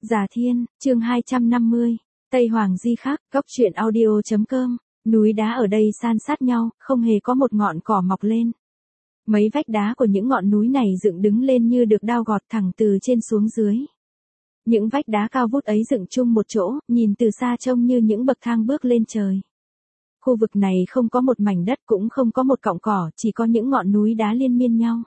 Già Thiên, chương 250, Tây Hoàng Di Khắc, Góc truyện audio.com, núi đá ở đây san sát nhau, không hề có một ngọn cỏ mọc lên. Mấy vách đá của những ngọn núi này dựng đứng lên như được đao gọt thẳng từ trên xuống dưới. Những vách đá cao vút ấy dựng chung một chỗ, nhìn từ xa trông như những bậc thang bước lên trời. Khu vực này không có một mảnh đất cũng không có một cọng cỏ, chỉ có những ngọn núi đá liên miên nhau.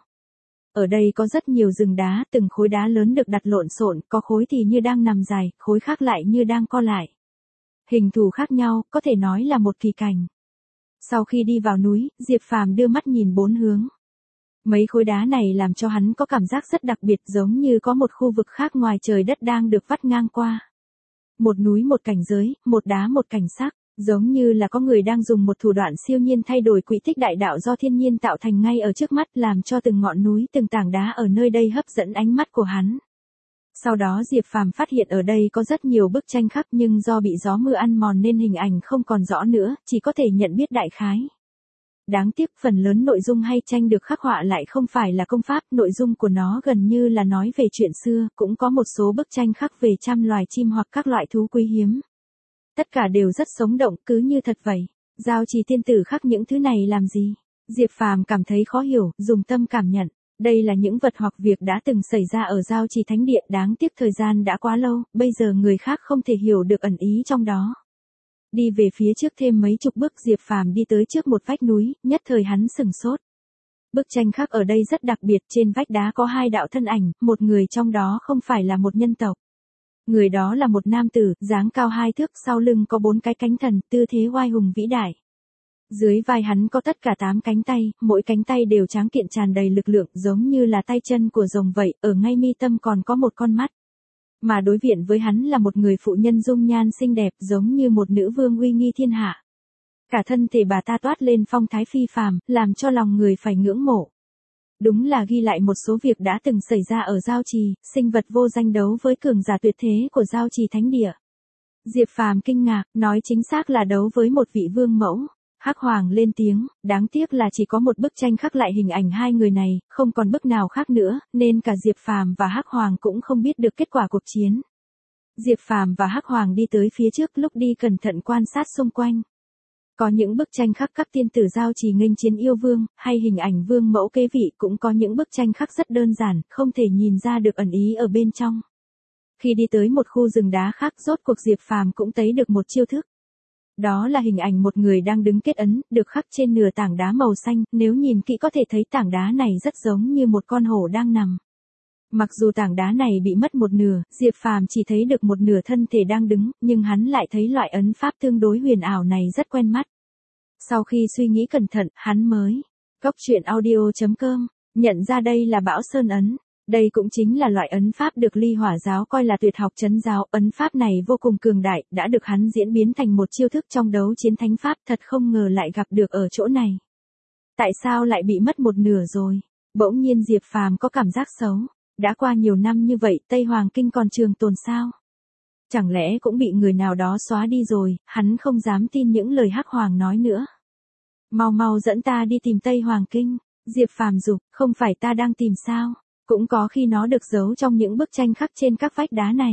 Ở đây có rất nhiều rừng đá, từng khối đá lớn được đặt lộn xộn, có khối thì như đang nằm dài, khối khác lại như đang co lại. Hình thù khác nhau, có thể nói là một kỳ cảnh. Sau khi đi vào núi, Diệp Phàm đưa mắt nhìn bốn hướng. Mấy khối đá này làm cho hắn có cảm giác rất đặc biệt, giống như có một khu vực khác ngoài trời đất đang được vắt ngang qua. Một núi một cảnh giới, một đá một cảnh sắc, giống như là có người đang dùng một thủ đoạn siêu nhiên thay đổi quỹ tích đại đạo do thiên nhiên tạo thành ngay ở trước mắt, làm cho từng ngọn núi, từng tảng đá ở nơi đây hấp dẫn ánh mắt của hắn. Sau đó Diệp Phàm phát hiện ở đây có rất nhiều bức tranh khắc, nhưng do bị gió mưa ăn mòn nên hình ảnh không còn rõ nữa, chỉ có thể nhận biết đại khái. Đáng tiếc phần lớn nội dung hay tranh được khắc họa lại không phải là công pháp, nội dung của nó gần như là nói về chuyện xưa, cũng có một số bức tranh khắc về trăm loài chim hoặc các loại thú quý hiếm. Tất cả đều rất sống động, cứ như thật vậy. Giao Trì tiên tử khắc những thứ này làm gì? Diệp Phàm cảm thấy khó hiểu, dùng tâm cảm nhận. Đây là những vật hoặc việc đã từng xảy ra ở Giao Trì Thánh Địa, đáng tiếc thời gian đã quá lâu, bây giờ người khác không thể hiểu được ẩn ý trong đó. Đi về phía trước thêm mấy chục bước, Diệp Phàm đi tới trước một vách núi, nhất thời hắn sửng sốt. Bức tranh khắc ở đây rất đặc biệt, trên vách đá có hai đạo thân ảnh, một người trong đó không phải là một nhân tộc. Người đó là một nam tử, dáng cao 2 thước, sau lưng có 4 cái cánh thần, tư thế oai hùng vĩ đại. Dưới vai hắn có tất cả 8 cánh tay, mỗi cánh tay đều tráng kiện tràn đầy lực lượng, giống như là tay chân của rồng vậy, ở ngay mi tâm còn có một con mắt. Mà đối diện với hắn là một người phụ nhân dung nhan xinh đẹp, giống như một nữ vương uy nghi thiên hạ. Cả thân thể bà ta toát lên phong thái phi phàm, làm cho lòng người phải ngưỡng mộ. Đúng là ghi lại một số việc đã từng xảy ra ở Giao Trì, sinh vật vô danh đấu với cường giả tuyệt thế của Giao Trì Thánh Địa. Diệp Phàm kinh ngạc, nói chính xác là đấu với một vị vương mẫu. Hắc Hoàng lên tiếng, đáng tiếc là chỉ có một bức tranh khắc lại hình ảnh hai người này, không còn bức nào khác nữa, nên cả Diệp Phàm và Hắc Hoàng cũng không biết được kết quả cuộc chiến. Diệp Phàm và Hắc Hoàng đi tới phía trước, lúc đi cẩn thận quan sát xung quanh. Có những bức tranh khắc các tiên tử Giao Trì nghênh chiến yêu vương, hay hình ảnh vương mẫu kế vị, cũng có những bức tranh khắc rất đơn giản, không thể nhìn ra được ẩn ý ở bên trong. Khi đi tới một khu rừng đá khác, rốt cuộc Diệp Phàm cũng thấy được một chiêu thức. Đó là hình ảnh một người đang đứng kết ấn, được khắc trên nửa tảng đá màu xanh, nếu nhìn kỹ có thể thấy tảng đá này rất giống như một con hổ đang nằm. Mặc dù tảng đá này bị mất một nửa, Diệp Phàm chỉ thấy được một nửa thân thể đang đứng, nhưng hắn lại thấy loại ấn pháp tương đối huyền ảo này rất quen mắt. Sau khi suy nghĩ cẩn thận, hắn mới Góc truyện audio.com nhận ra đây là Bão Sơn ấn. Đây cũng chính là loại ấn pháp được Ly Hỏa giáo coi là tuyệt học trấn giáo, ấn pháp này vô cùng cường đại, đã được hắn diễn biến thành một chiêu thức trong đấu chiến thánh pháp, thật không ngờ lại gặp được ở chỗ này. Tại sao lại bị mất một nửa rồi? Bỗng nhiên Diệp Phàm có cảm giác xấu. Đã qua nhiều năm như vậy, Tây Hoàng Kinh còn trường tồn sao? Chẳng lẽ cũng bị người nào đó xóa đi rồi, hắn không dám tin những lời Hắc Hoàng nói nữa. Mau mau dẫn ta đi tìm Tây Hoàng Kinh. Diệp Phàm giục, không phải ta đang tìm sao? Cũng có khi nó được giấu trong những bức tranh khắc trên các vách đá này.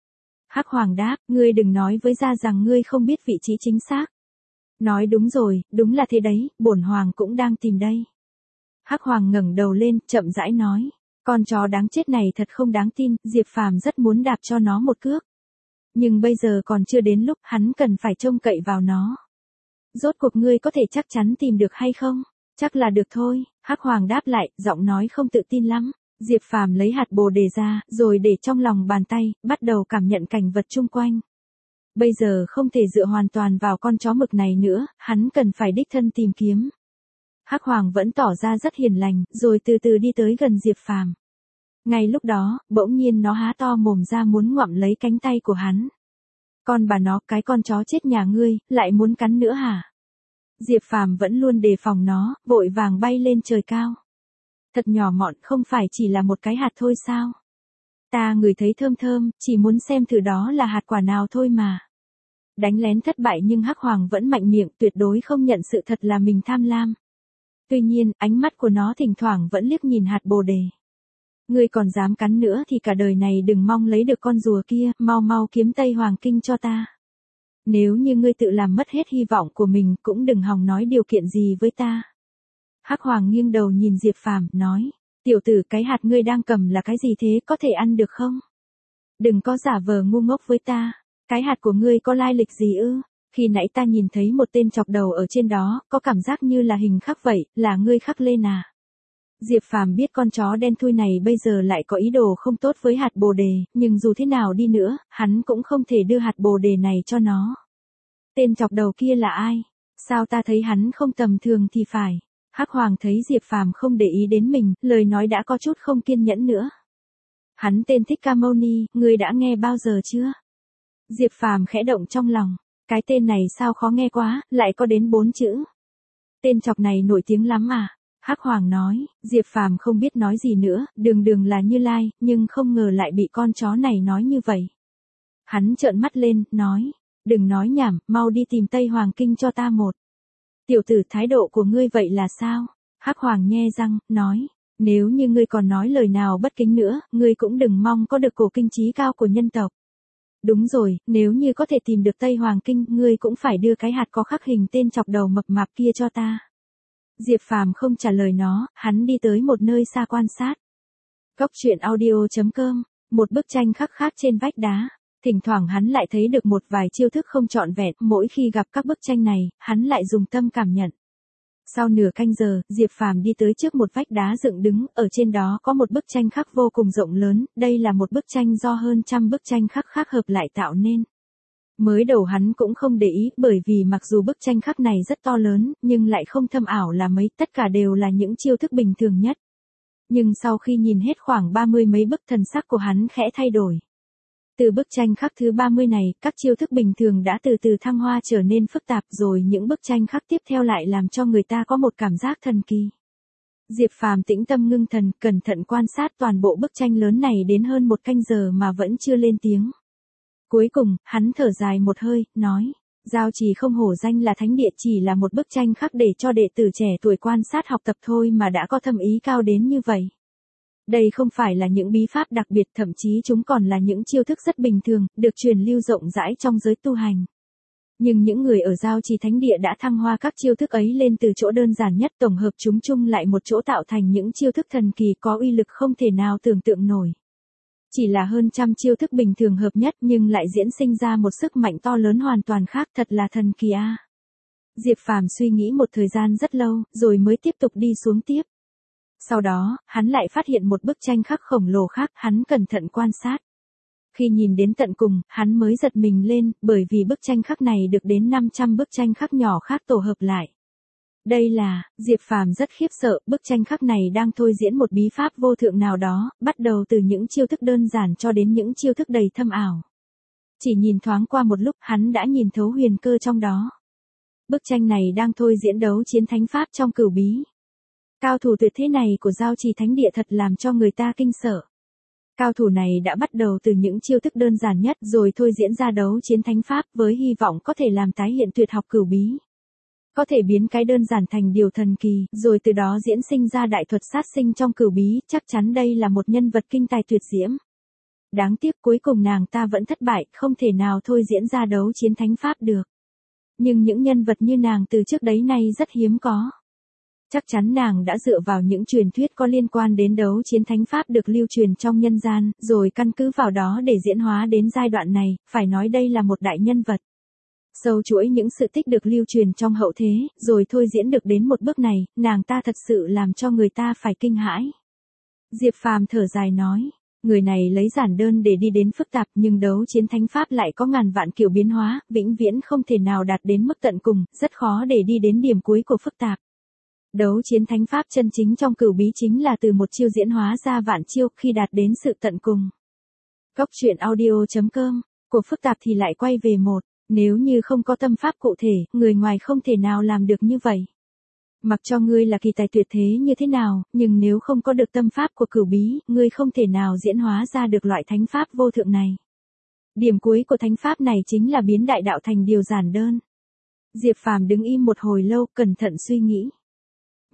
Hắc Hoàng đáp, ngươi đừng nói với gia rằng ngươi không biết vị trí chính xác. Nói đúng rồi, đúng là thế đấy, bổn hoàng cũng đang tìm đây. Hắc Hoàng ngẩng đầu lên, chậm rãi nói, con chó đáng chết này thật không đáng tin, Diệp Phàm rất muốn đạp cho nó một cước. Nhưng bây giờ còn chưa đến lúc, hắn cần phải trông cậy vào nó. Rốt cuộc ngươi có thể chắc chắn tìm được hay không? Chắc là được thôi, Hắc Hoàng đáp lại, giọng nói không tự tin lắm. Diệp Phàm lấy hạt bồ đề ra, rồi để trong lòng bàn tay, bắt đầu cảm nhận cảnh vật chung quanh. Bây giờ không thể dựa hoàn toàn vào con chó mực này nữa, hắn cần phải đích thân tìm kiếm. Hắc Hoàng vẫn tỏ ra rất hiền lành, rồi từ từ đi tới gần Diệp Phàm. Ngay lúc đó, bỗng nhiên nó há to mồm ra muốn ngoạm lấy cánh tay của hắn. Con bà nó, cái con chó chết nhà ngươi, lại muốn cắn nữa hả? Diệp Phàm vẫn luôn đề phòng nó, vội vàng bay lên trời cao. Thật nhỏ mọn, không phải chỉ là một cái hạt thôi sao? Ta ngửi thấy thơm thơm, chỉ muốn xem thử đó là hạt quả nào thôi mà. Đánh lén thất bại nhưng Hắc Hoàng vẫn mạnh miệng, tuyệt đối không nhận sự thật là mình tham lam. Tuy nhiên, ánh mắt của nó thỉnh thoảng vẫn liếc nhìn hạt bồ đề. Ngươi còn dám cắn nữa thì cả đời này đừng mong lấy được con rùa kia, mau mau kiếm Tây Hoàng Kinh cho ta. Nếu như ngươi tự làm mất hết hy vọng của mình cũng đừng hòng nói điều kiện gì với ta. Hắc Hoàng nghiêng đầu nhìn Diệp Phàm, nói, tiểu tử cái hạt ngươi đang cầm là cái gì thế, có thể ăn được không? Đừng có giả vờ ngu ngốc với ta, cái hạt của ngươi có lai lịch gì ư? Khi nãy ta nhìn thấy một tên chọc đầu ở trên đó, có cảm giác như là hình khắc vậy, là ngươi khắc lên à? Diệp Phàm biết con chó đen thui này bây giờ lại có ý đồ không tốt với hạt bồ đề, nhưng dù thế nào đi nữa, hắn cũng không thể đưa hạt bồ đề này cho nó. Tên chọc đầu kia là ai? Sao ta thấy hắn không tầm thường thì phải. Hắc Hoàng thấy Diệp Phàm không để ý đến mình, lời nói đã có chút không kiên nhẫn nữa. Hắn tên Thích Ca Mâu Ni, ngươi đã nghe bao giờ chưa? Diệp Phàm khẽ động trong lòng, cái tên này sao khó nghe quá, lại có đến 4 chữ. Tên chọc này nổi tiếng lắm à? Hắc Hoàng nói, Diệp Phàm không biết nói gì nữa, đường là Như Lai, nhưng không ngờ lại bị con chó này nói như vậy. Hắn trợn mắt lên, nói, đừng nói nhảm, mau đi tìm Tây Hoàng Kinh cho ta một. Tiểu tử, thái độ của ngươi vậy là sao? Hắc Hoàng nhe răng, nói, nếu như ngươi còn nói lời nào bất kính nữa, ngươi cũng đừng mong có được cổ kinh chí cao của nhân tộc. Đúng rồi, nếu như có thể tìm được Tây Hoàng Kinh, ngươi cũng phải đưa cái hạt có khắc hình tên chọc đầu mập mạp kia cho ta. Diệp Phàm không trả lời nó, hắn đi tới một nơi xa quan sát. Góc truyện audio.com, một bức tranh khắc khác trên vách đá. Thỉnh thoảng hắn lại thấy được một vài chiêu thức không trọn vẹn, mỗi khi gặp các bức tranh này, hắn lại dùng tâm cảm nhận. Sau nửa canh giờ, Diệp Phàm đi tới trước một vách đá dựng đứng, ở trên đó có một bức tranh khắc vô cùng rộng lớn, đây là một bức tranh do hơn trăm bức tranh khắc khác hợp lại tạo nên. Mới đầu hắn cũng không để ý, bởi vì mặc dù bức tranh khắc này rất to lớn, nhưng lại không thâm ảo là mấy, tất cả đều là những chiêu thức bình thường nhất. Nhưng sau khi nhìn hết khoảng 30 mấy bức, thần sắc của hắn khẽ thay đổi. Từ bức tranh khắc thứ 30 này, các chiêu thức bình thường đã từ từ thăng hoa trở nên phức tạp, rồi những bức tranh khắc tiếp theo lại làm cho người ta có một cảm giác thần kỳ. Diệp Phàm tĩnh tâm ngưng thần, cẩn thận quan sát toàn bộ bức tranh lớn này đến hơn một canh giờ mà vẫn chưa lên tiếng. Cuối cùng, hắn thở dài một hơi, nói, Giao Trì không hổ danh là thánh địa, chỉ là một bức tranh khắc để cho đệ tử trẻ tuổi quan sát học tập thôi mà đã có thâm ý cao đến như vậy. Đây không phải là những bí pháp đặc biệt, thậm chí chúng còn là những chiêu thức rất bình thường, được truyền lưu rộng rãi trong giới tu hành. Nhưng những người ở Giao Trì Thánh Địa đã thăng hoa các chiêu thức ấy lên từ chỗ đơn giản nhất, tổng hợp chúng chung lại một chỗ tạo thành những chiêu thức thần kỳ có uy lực không thể nào tưởng tượng nổi. Chỉ là hơn trăm chiêu thức bình thường hợp nhất nhưng lại diễn sinh ra một sức mạnh to lớn hoàn toàn khác, thật là thần kỳ a. Diệp Phàm suy nghĩ một thời gian rất lâu, rồi mới tiếp tục đi xuống tiếp. Sau đó, hắn lại phát hiện một bức tranh khắc khổng lồ khác, hắn cẩn thận quan sát. Khi nhìn đến tận cùng, hắn mới giật mình lên, bởi vì bức tranh khắc này được đến 500 bức tranh khắc nhỏ khác tổ hợp lại. Đây là, Diệp Phàm rất khiếp sợ, bức tranh khắc này đang thôi diễn một bí pháp vô thượng nào đó, bắt đầu từ những chiêu thức đơn giản cho đến những chiêu thức đầy thâm ảo. Chỉ nhìn thoáng qua một lúc, hắn đã nhìn thấu huyền cơ trong đó. Bức tranh này đang thôi diễn đấu chiến thánh pháp trong cửu bí. Cao thủ tuyệt thế này của Giao Trì Thánh Địa thật làm cho người ta kinh sợ. Cao thủ này đã bắt đầu từ những chiêu thức đơn giản nhất rồi thôi diễn ra đấu chiến thánh pháp với hy vọng có thể làm tái hiện tuyệt học cửu bí. Có thể biến cái đơn giản thành điều thần kỳ, rồi từ đó diễn sinh ra đại thuật sát sinh trong cửu bí, chắc chắn đây là một nhân vật kinh tài tuyệt diễm. Đáng tiếc cuối cùng nàng ta vẫn thất bại, không thể nào thôi diễn ra đấu chiến thánh pháp được. Nhưng những nhân vật như nàng từ trước đấy nay rất hiếm có. Chắc chắn nàng đã dựa vào những truyền thuyết có liên quan đến đấu chiến thánh pháp được lưu truyền trong nhân gian, rồi căn cứ vào đó để diễn hóa đến giai đoạn này, phải nói đây là một đại nhân vật. Sâu chuỗi những sự tích được lưu truyền trong hậu thế, rồi thôi diễn được đến một bước này, nàng ta thật sự làm cho người ta phải kinh hãi. Diệp Phàm thở dài nói, người này lấy giản đơn để đi đến phức tạp, nhưng đấu chiến thánh pháp lại có ngàn vạn kiểu biến hóa, vĩnh viễn không thể nào đạt đến mức tận cùng, rất khó để đi đến điểm cuối của phức tạp. Đấu chiến thánh pháp chân chính trong cửu bí chính là từ một chiêu diễn hóa ra vạn chiêu, khi đạt đến sự tận cùng. Góc truyện audio.com, của phức tạp thì lại quay về một, nếu như không có tâm pháp cụ thể, người ngoài không thể nào làm được như vậy. Mặc cho ngươi là kỳ tài tuyệt thế như thế nào, nhưng nếu không có được tâm pháp của cửu bí, ngươi không thể nào diễn hóa ra được loại thánh pháp vô thượng này. Điểm cuối của thánh pháp này chính là biến đại đạo thành điều giản đơn. Diệp Phàm đứng im một hồi lâu, cẩn thận suy nghĩ.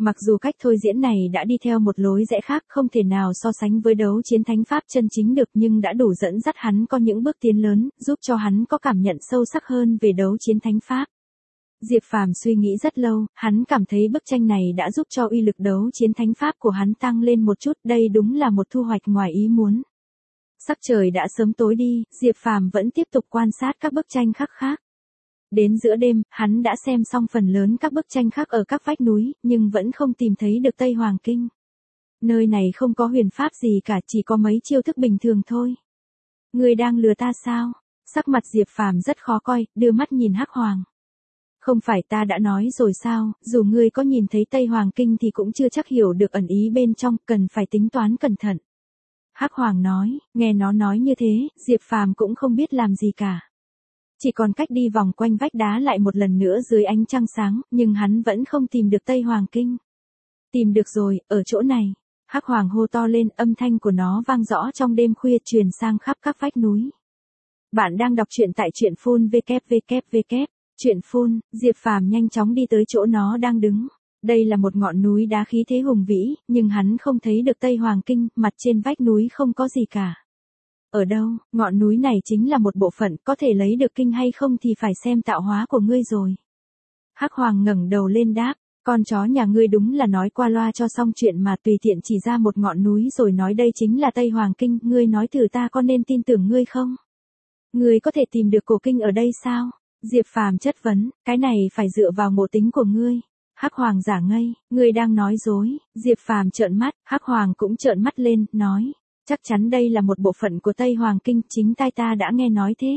Mặc dù cách thôi diễn này đã đi theo một lối rẽ khác không thể nào so sánh với đấu chiến thánh pháp chân chính được nhưng đã đủ dẫn dắt hắn có những bước tiến lớn, giúp cho hắn có cảm nhận sâu sắc hơn về đấu chiến thánh pháp. Diệp Phàm suy nghĩ rất lâu, hắn cảm thấy bức tranh này đã giúp cho uy lực đấu chiến thánh pháp của hắn tăng lên một chút, đây đúng là một thu hoạch ngoài ý muốn. Sắc trời đã sớm tối đi, Diệp Phàm vẫn tiếp tục quan sát các bức tranh khác. Đến giữa đêm, hắn đã xem xong phần lớn các bức tranh khác ở các vách núi, nhưng vẫn không tìm thấy được Tây Hoàng Kinh. Nơi này không có huyền pháp gì cả, chỉ có mấy chiêu thức bình thường thôi. Ngươi đang lừa ta sao? Sắc mặt Diệp Phàm rất khó coi, đưa mắt nhìn Hắc Hoàng. Không phải ta đã nói rồi sao, dù ngươi có nhìn thấy Tây Hoàng Kinh thì cũng chưa chắc hiểu được ẩn ý bên trong, cần phải tính toán cẩn thận. Hắc Hoàng nói, nghe nó nói như thế, Diệp Phàm cũng không biết làm gì cả. Chỉ còn cách đi vòng quanh vách đá lại một lần nữa dưới ánh trăng sáng, nhưng hắn vẫn không tìm được Tây Hoàng Kinh. Tìm được rồi, ở chỗ này. Hắc Hoàng hô to lên, âm thanh của nó vang rõ trong đêm khuya truyền sang khắp các vách núi. Bạn đang đọc truyện tại truyện phun www. Truyện phun, Diệp Phàm nhanh chóng đi tới chỗ nó đang đứng. Đây là một ngọn núi đá khí thế hùng vĩ, nhưng hắn không thấy được Tây Hoàng Kinh, mặt trên vách núi không có gì cả. Ở đâu, ngọn núi này chính là một bộ phận, có thể lấy được kinh hay không thì phải xem tạo hóa của ngươi rồi. Hắc Hoàng ngẩng đầu lên đáp, con chó nhà ngươi đúng là nói qua loa cho xong chuyện mà tùy tiện chỉ ra một ngọn núi rồi nói đây chính là Tây Hoàng Kinh, ngươi nói thử ta có nên tin tưởng ngươi không? Ngươi có thể tìm được cổ kinh ở đây sao? Diệp Phàm chất vấn, cái này phải dựa vào ngộ tính của ngươi. Hắc Hoàng giả ngây, ngươi đang nói dối. Diệp Phàm trợn mắt, Hắc Hoàng cũng trợn mắt lên, nói, chắc chắn đây là một bộ phận của Tây Hoàng Kinh, chính tai ta đã nghe nói thế.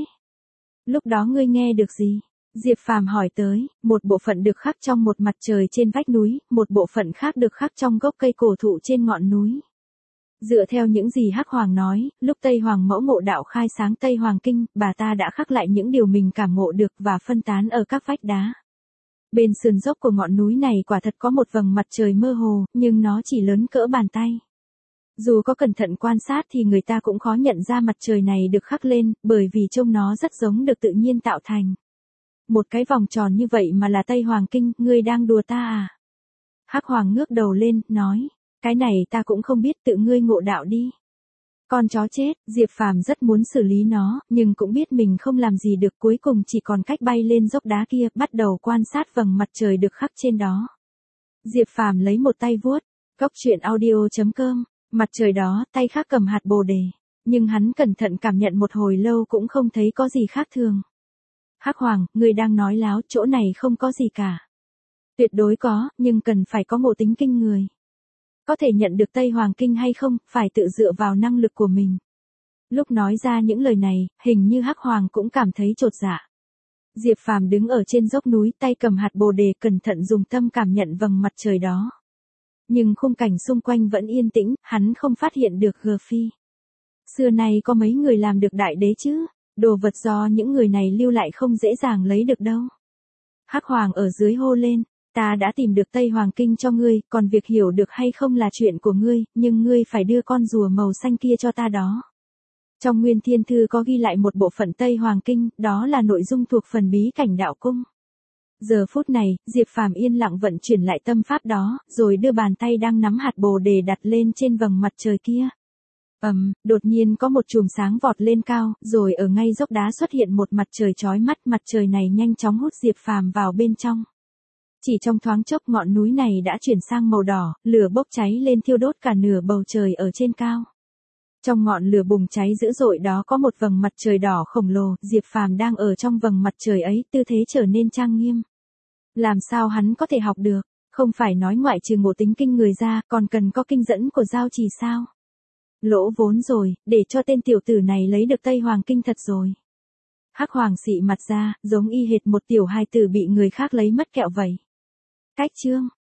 Lúc đó ngươi nghe được gì? Diệp Phàm hỏi tới, một bộ phận được khắc trong một mặt trời trên vách núi, một bộ phận khác được khắc trong gốc cây cổ thụ trên ngọn núi. Dựa theo những gì Hắc Hoàng nói, lúc Tây Hoàng mẫu ngộ đạo khai sáng Tây Hoàng Kinh, bà ta đã khắc lại những điều mình cảm ngộ được và phân tán ở các vách đá. Bên sườn dốc của ngọn núi này quả thật có một vầng mặt trời mơ hồ, nhưng nó chỉ lớn cỡ bàn tay. Dù có cẩn thận quan sát thì người ta cũng khó nhận ra mặt trời này được khắc lên, bởi vì trông nó rất giống được tự nhiên tạo thành. Một cái vòng tròn như vậy mà là Tây Hoàng Kinh, ngươi đang đùa ta à? Hắc Hoàng ngước đầu lên, nói, cái này ta cũng không biết, tự ngươi ngộ đạo đi. Con chó chết, Diệp Phàm rất muốn xử lý nó, nhưng cũng biết mình không làm gì được, cuối cùng chỉ còn cách bay lên dốc đá kia, bắt đầu quan sát vầng mặt trời được khắc trên đó. Diệp Phàm lấy một tay vuốt, góc truyện audio.com, mặt trời đó, tay khác cầm hạt bồ đề, nhưng hắn cẩn thận cảm nhận một hồi lâu cũng không thấy có gì khác thường. Hắc Hoàng, ngươi đang nói láo, chỗ này không có gì cả. Tuyệt đối có, nhưng cần phải có ngộ tính kinh người. Có thể nhận được Tây Hoàng Kinh hay không, phải tự dựa vào năng lực của mình. Lúc nói ra những lời này, hình như Hắc Hoàng cũng cảm thấy chột dạ. Diệp Phàm đứng ở trên dốc núi, tay cầm hạt bồ đề, cẩn thận dùng tâm cảm nhận vầng mặt trời đó. Nhưng khung cảnh xung quanh vẫn yên tĩnh, hắn không phát hiện được G Phi. Xưa nay có mấy người làm được đại đế chứ, đồ vật do những người này lưu lại không dễ dàng lấy được đâu. Hắc Hoàng ở dưới hô lên, ta đã tìm được Tây Hoàng Kinh cho ngươi, còn việc hiểu được hay không là chuyện của ngươi, nhưng ngươi phải đưa con rùa màu xanh kia cho ta đó. Trong Nguyên Thiên Thư có ghi lại một bộ phận Tây Hoàng Kinh, đó là nội dung thuộc phần bí cảnh đạo cung. Giờ phút này, Diệp Phàm yên lặng vận chuyển lại tâm pháp đó, rồi đưa bàn tay đang nắm hạt bồ đề đặt lên trên vầng mặt trời kia. Đột nhiên có một chùm sáng vọt lên cao, rồi ở ngay dốc đá xuất hiện một mặt trời chói mắt, mặt trời này nhanh chóng hút Diệp Phàm vào bên trong. Chỉ trong thoáng chốc ngọn núi này đã chuyển sang màu đỏ, lửa bốc cháy lên thiêu đốt cả nửa bầu trời ở trên cao. Trong ngọn lửa bùng cháy dữ dội đó có một vầng mặt trời đỏ khổng lồ, Diệp Phàm đang ở trong vầng mặt trời ấy, tư thế trở nên trang nghiêm. Làm sao hắn có thể học được, không phải nói ngoại trừ ngộ tính kinh người ra, còn cần có kinh dẫn của giao trì sao? Lỗ vốn rồi, để cho tên tiểu tử này lấy được Tây Hoàng Kinh thật rồi. Hắc Hoàng xị mặt ra, giống y hệt một tiểu hài tử bị người khác lấy mất kẹo vậy. Cách chương